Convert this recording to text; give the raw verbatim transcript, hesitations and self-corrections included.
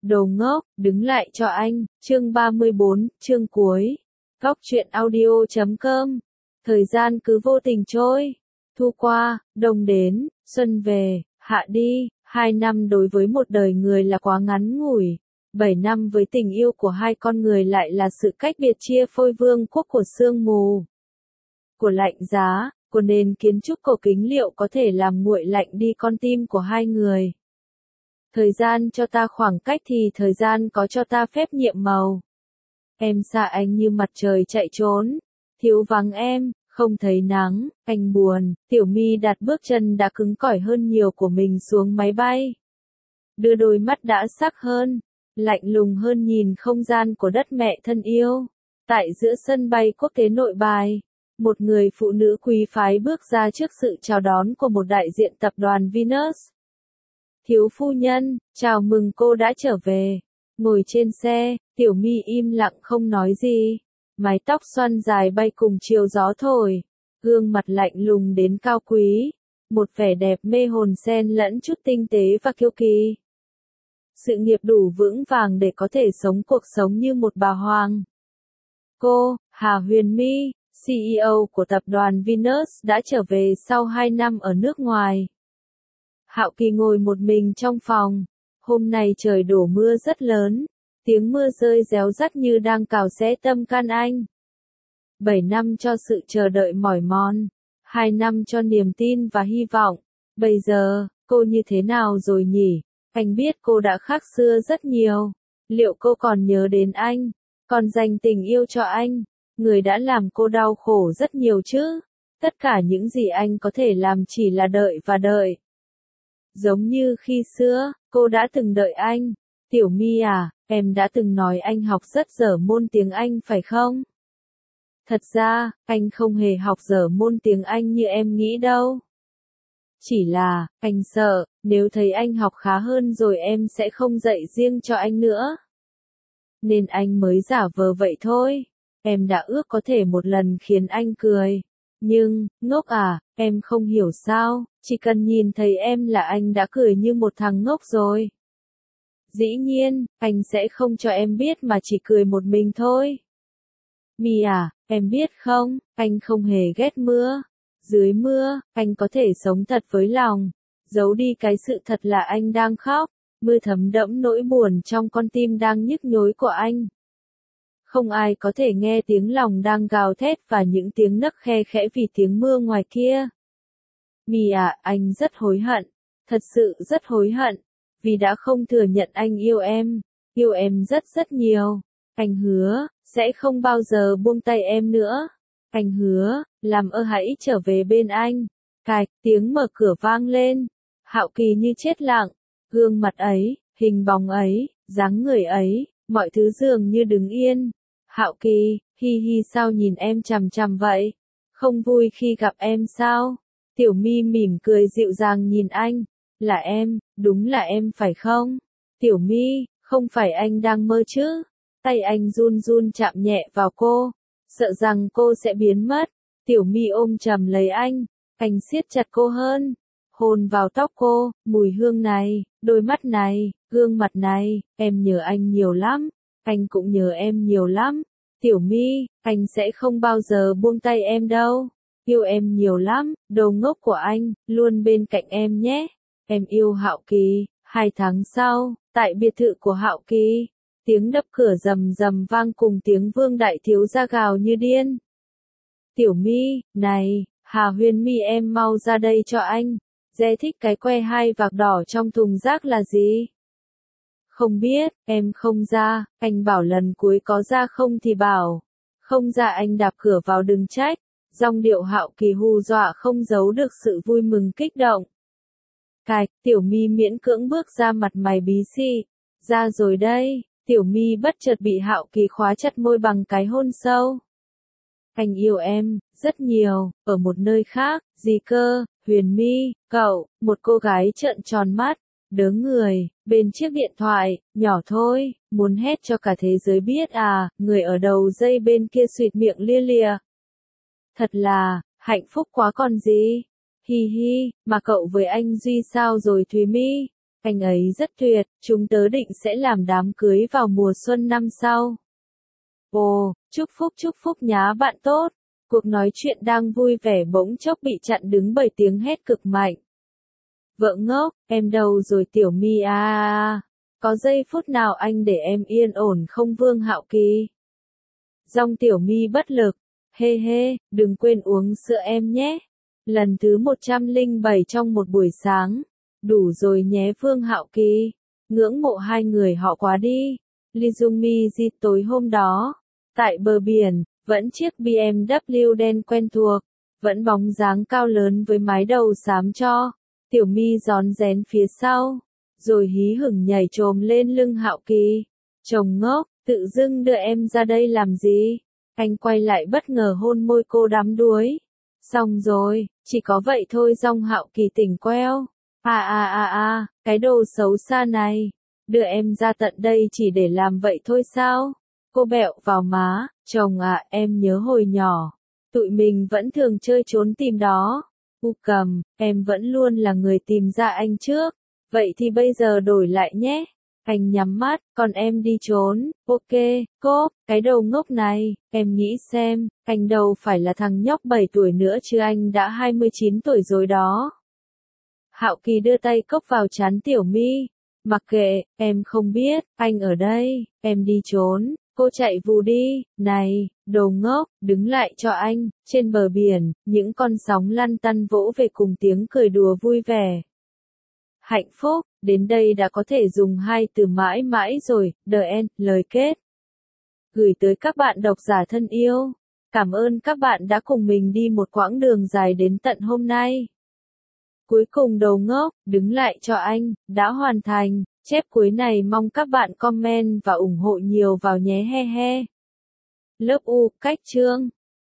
Đồ ngốc, đứng lại cho anh, chương ba mươi bốn, chương cuối. Góc truyện audio chấm com. Thời gian cứ vô tình trôi. Thu qua, đông đến, xuân về, hạ đi, hai năm đối với một đời người là quá ngắn ngủi. Bảy năm với tình yêu của hai con người lại là sự cách biệt chia phôi vương quốc của sương mù, của lạnh giá, của nền kiến trúc cổ kính liệu có thể làm nguội lạnh đi con tim của hai người. Thời gian cho ta khoảng cách thì thời gian có cho ta phép nhiệm màu. Em xa anh như mặt trời chạy trốn, thiếu vắng em, không thấy nắng, anh buồn. Tiểu My đặt bước chân đã cứng cỏi hơn nhiều của mình xuống máy bay. Đưa đôi mắt đã sắc hơn, lạnh lùng hơn nhìn không gian của đất mẹ thân yêu. Tại giữa sân bay quốc tế Nội Bài, một người phụ nữ quý phái bước ra trước sự chào đón của một đại diện tập đoàn Venus. Thiếu phu nhân, chào mừng cô đã trở về. Ngồi trên xe, Tiểu My im lặng không nói gì. Mái tóc xoăn dài bay cùng chiều gió thổi. Gương mặt lạnh lùng đến cao quý. Một vẻ đẹp mê hồn xen lẫn chút tinh tế và kiêu kỳ. Sự nghiệp đủ vững vàng để có thể sống cuộc sống như một bà hoàng. Cô, Hà Huyền My, xê e ô của tập đoàn Venus đã trở về sau hai năm ở nước ngoài. Hạo Kỳ ngồi một mình trong phòng. Hôm nay trời đổ mưa rất lớn. Tiếng mưa rơi réo rắt như đang cào xé tâm can anh. Bảy năm cho sự chờ đợi mỏi mòn. Hai năm cho niềm tin và hy vọng. Bây giờ, cô như thế nào rồi nhỉ? Anh biết cô đã khác xưa rất nhiều. Liệu cô còn nhớ đến anh? Còn dành tình yêu cho anh? Người đã làm cô đau khổ rất nhiều chứ? Tất cả những gì anh có thể làm chỉ là đợi và đợi. Giống như khi xưa, cô đã từng đợi anh. Tiểu My à, em đã từng nói anh học rất dở môn tiếng Anh phải không? Thật ra, anh không hề học dở môn tiếng Anh như em nghĩ đâu. Chỉ là, anh sợ, nếu thấy anh học khá hơn rồi em sẽ không dạy riêng cho anh nữa. Nên anh mới giả vờ vậy thôi. Em đã ước có thể một lần khiến anh cười. Nhưng, ngốc à, em không hiểu sao, chỉ cần nhìn thấy em là anh đã cười như một thằng ngốc rồi. Dĩ nhiên, anh sẽ không cho em biết mà chỉ cười một mình thôi. My à, em biết không, anh không hề ghét mưa. Dưới mưa, anh có thể sống thật với lòng. Giấu đi cái sự thật là anh đang khóc. Mưa thấm đẫm nỗi buồn trong con tim đang nhức nhối của anh. Không ai có thể nghe tiếng lòng đang gào thét và những tiếng nấc khe khẽ vì tiếng mưa ngoài kia. My à, anh rất hối hận. Thật sự rất hối hận. Vì đã không thừa nhận anh yêu em. Yêu em rất rất nhiều. Anh hứa, sẽ không bao giờ buông tay em nữa. Anh hứa, làm ơn hãy trở về bên anh. Cạch, tiếng mở cửa vang lên. Hạo Kỳ như chết lặng. Gương mặt ấy, hình bóng ấy, dáng người ấy, mọi thứ dường như đứng yên. Hạo Kỳ, hi hi sao nhìn em chằm chằm vậy? Không vui khi gặp em sao? Tiểu My mỉm cười dịu dàng nhìn anh. Là em, đúng là em phải không? Tiểu My, không phải anh đang mơ chứ? Tay anh run run chạm nhẹ vào cô, sợ rằng cô sẽ biến mất. Tiểu My ôm chầm lấy anh, anh siết chặt cô hơn, hôn vào tóc cô, mùi hương này, đôi mắt này, gương mặt này, em nhớ anh nhiều lắm, anh cũng nhớ em nhiều lắm. Tiểu My, anh sẽ không bao giờ buông tay em đâu. Yêu em nhiều lắm, đồ ngốc của anh, luôn bên cạnh em nhé. Em yêu Hạo Kỳ. Hai tháng sau, tại biệt thự của Hạo Kỳ, tiếng đập cửa rầm rầm vang cùng tiếng Vương đại thiếu gia gào như điên. Tiểu My, này, Hà Huyền My em mau ra đây cho anh. Dê thích cái que hai vạc đỏ trong thùng rác là gì? Không biết, em không ra, anh bảo lần cuối có ra không thì bảo. Không ra anh đạp cửa vào đừng trách. Giọng điệu Hạo Kỳ hù dọa không giấu được sự vui mừng kích động. Cạch, Tiểu My miễn cưỡng bước ra mặt mày bí xị. Ra rồi đây. Tiểu My bất chợt bị Hạo Kỳ khóa chặt môi bằng cái hôn sâu. Anh yêu em, rất nhiều, ở một nơi khác, gì cơ, Huyền My, cậu, một cô gái trợn tròn mắt, đớ người, bên chiếc điện thoại, nhỏ thôi, muốn hét cho cả thế giới biết à, người ở đầu dây bên kia suyệt miệng lia lịa. Thật là, hạnh phúc quá còn gì. Hi hi, mà cậu với anh Duy sao rồi Thùy My? anh ấy rất tuyệt, chúng tớ định sẽ làm đám cưới vào mùa xuân năm sau. Ồ, chúc phúc chúc phúc nhá bạn tốt. Cuộc nói chuyện đang vui vẻ bỗng chốc bị chặn đứng bởi tiếng hét cực mạnh. Vợ ngốc, em đâu rồi Tiểu My à? Có giây phút nào anh để em yên ổn không Vương Hạo Kỳ? Dòng Tiểu My bất lực. Hê hê, đừng quên uống sữa em nhé. Lần thứ một trăm lẻ bảy trong một buổi sáng. Đủ rồi nhé Vương Hạo Kỳ. Ngưỡng mộ hai người họ quá đi. Lee Jung Mi Ji tối hôm đó. Tại bờ biển, vẫn chiếc bê em vê đen quen thuộc. Vẫn bóng dáng cao lớn với mái đầu xám cho. Tiểu My rón rén phía sau. Rồi hí hửng nhảy chồm lên lưng Hạo Kỳ. Chồng ngốc, tự dưng đưa em ra đây làm gì? Anh quay lại bất ngờ hôn môi cô đắm đuối. Xong rồi, chỉ có vậy thôi dong Hạo Kỳ tỉnh queo. À à à à, cái đồ xấu xa này. Đưa em ra tận đây chỉ để làm vậy thôi sao? Cô bẹo vào má, chồng ạ em nhớ hồi nhỏ. Tụi mình vẫn thường chơi trốn tìm đó. U cầm, em vẫn luôn là người tìm ra anh trước. Vậy thì bây giờ đổi lại nhé. Anh nhắm mắt, còn em đi trốn. Ok, cô, cái đầu ngốc này, em nghĩ xem, anh đâu phải là thằng nhóc bảy tuổi nữa chứ anh đã hai mươi chín tuổi rồi đó. Hạo Kỳ đưa tay cốc vào trán Tiểu My. Mặc kệ, em không biết, anh ở đây, em đi trốn. Cô chạy vù đi, này, đồ ngốc, đứng lại cho anh. Trên bờ biển, những con sóng lăn tăn vỗ về cùng tiếng cười đùa vui vẻ. Hạnh phúc, đến đây đã có thể dùng hai từ mãi mãi rồi, the end, lời kết. Gửi tới các bạn độc giả thân yêu. Cảm ơn các bạn đã cùng mình đi một quãng đường dài đến tận hôm nay. Cuối cùng đầu ngốc, đứng lại cho anh, đã hoàn thành. Chép cuối này mong các bạn comment và ủng hộ nhiều vào nhé he he. Lớp U, cách chương.